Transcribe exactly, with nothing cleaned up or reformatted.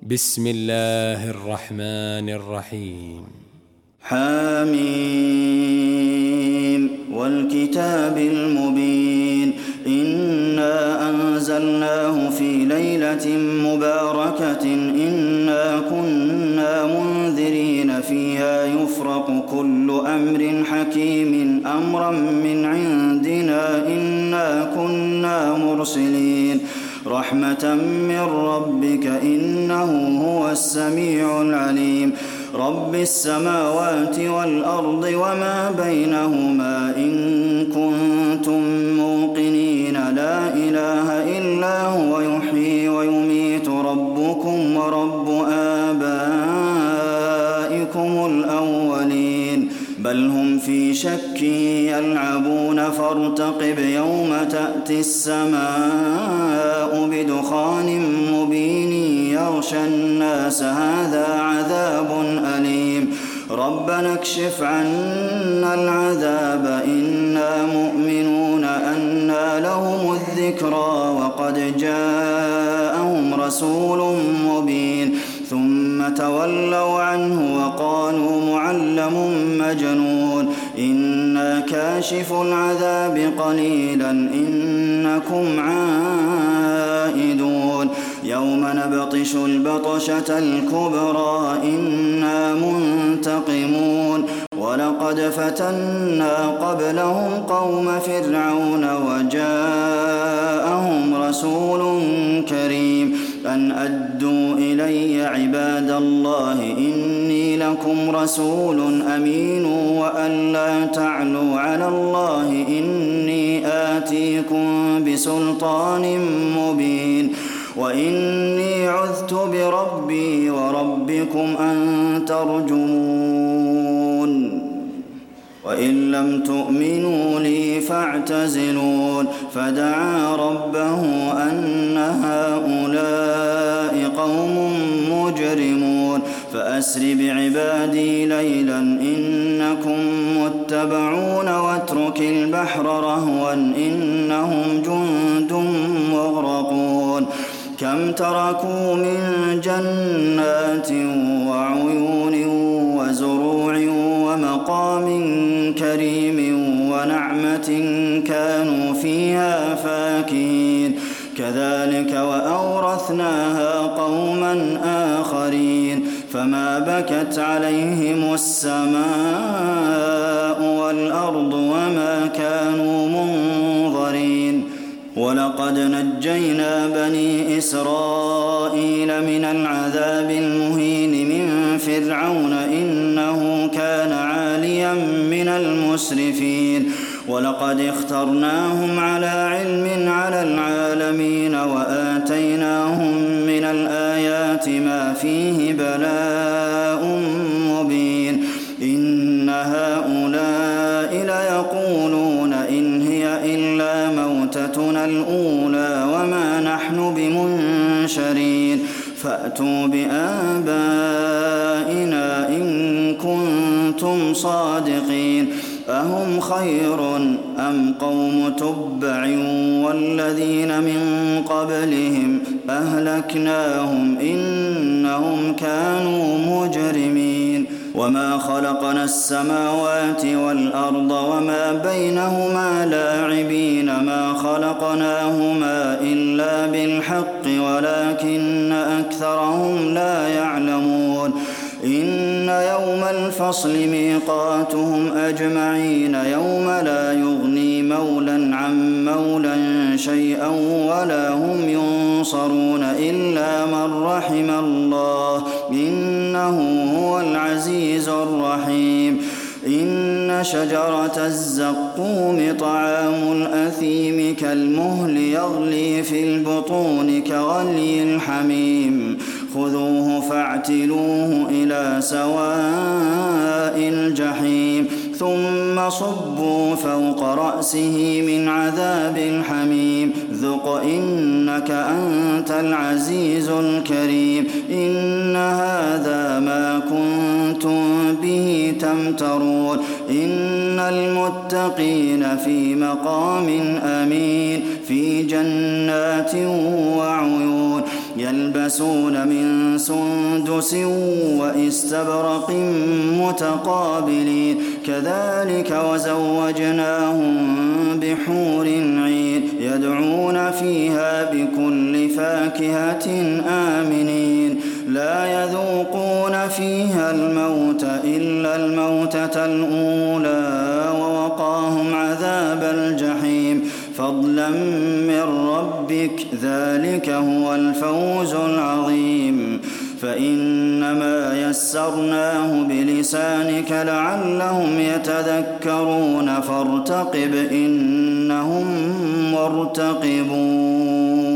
بسم الله الرحمن الرحيم. حميم والكتاب المبين إنا أنزلناه في ليلة مباركة إنا كنا منذرين فيها يفرق كل أمر حكيم أمرا من عندنا إنا كنا مرسلين رحمة من ربك إنه هو السميع العليم رب السماوات والأرض وما بينهما إن كنتم موقنين لا إله إلا هو يحيي ويميت ربكم ورب آبائكم الأولين بل هم في شك يلعبون فارتقب يوم تأتي السماء بدخان مبين يغشى الناس هذا عذاب أليم ربنا اكشف عنا العذاب إنا مؤمنون أنى لهم الذكرى وقد جاءهم رسول مبين ثم تولوا عنه وقالوا معلم مجنون إنا كاشف العذاب قليلا إنكم عائدون يوم نبطش البطشة الكبرى إنا منتقمون ولقد فتنا قبلهم قوم فرعون وجاءهم رسول كريم أن أدوا إلي عباد الله إني لكم رسول أمين وأن لا تعلوا على الله إني آتيكم بسلطان مبين وإني عذت بربي وربكم أن ترجمون وإن لم تؤمنوا لي فاعتزلون فدعا ربه أن هؤلاء قوم مجرمون فأسر بعبادي ليلا إنكم متبعون واترك البحر رهوا إنهم جند مغرقون كم تركوا من جنات وعيون وزروع ومقام كريم ونعمة كانوا فيها فاكهين كذلك وأورثناها قوما آخرين فما بكت عليهم السماء والأرض وما كانوا منظرين ولقد نجينا بني إسرائيل من العذاب المهين من فرعون إنه كان عاليا من المسرفين ولقد اخترناهم على علم على العالمين وآتيناهم من الآيات ما فيه بلاء مبين إن هؤلاء ليقولون إن هي إلا موتتنا الأولى وما نحن بمنشرين فأتوا بآبائنا إن كنتم صادقين أهم خير أم قوم تبع والذين من قبلهم أهلكناهم إنهم كانوا مجرمين وما خلقنا السماوات والأرض وما بينهما لاعبين ما خلقناهما إلا بالحق ولكن أكثرهم لا يعلمون إن يوم الفصل ميقاتهم أجمعين يوم لا يغني مولى عن مولى شيئا ولا هم ينصرون إلا من رحم الله إنه هو العزيز الرحيم إن شجرة الزقوم طعام الأثيم كالمهل يغلي في البطون كغلي الحميم خذوه فاعتلوه إلى سواء الجحيم ثم صبوا فوق رأسه من عذاب الحميم ذق إنك أنت العزيز الكريم إن هذا ما كنتم به تمترون إن المتقين في مقام أمين في جنات وعيون يلبسون من سندس وإستبرق متقابلين كذلك وزوجناهم بحور عين يدعون فيها بكل فاكهة آمنين لا يذوقون فيها الموت إلا الموتة الأولى ووقاهم عذاب الجحيم فضلا من ربك ذلك هو الفوز العظيم فإنما يسرناه بلسانك لعلهم يتذكرون فارتقب إنهم مرتقبون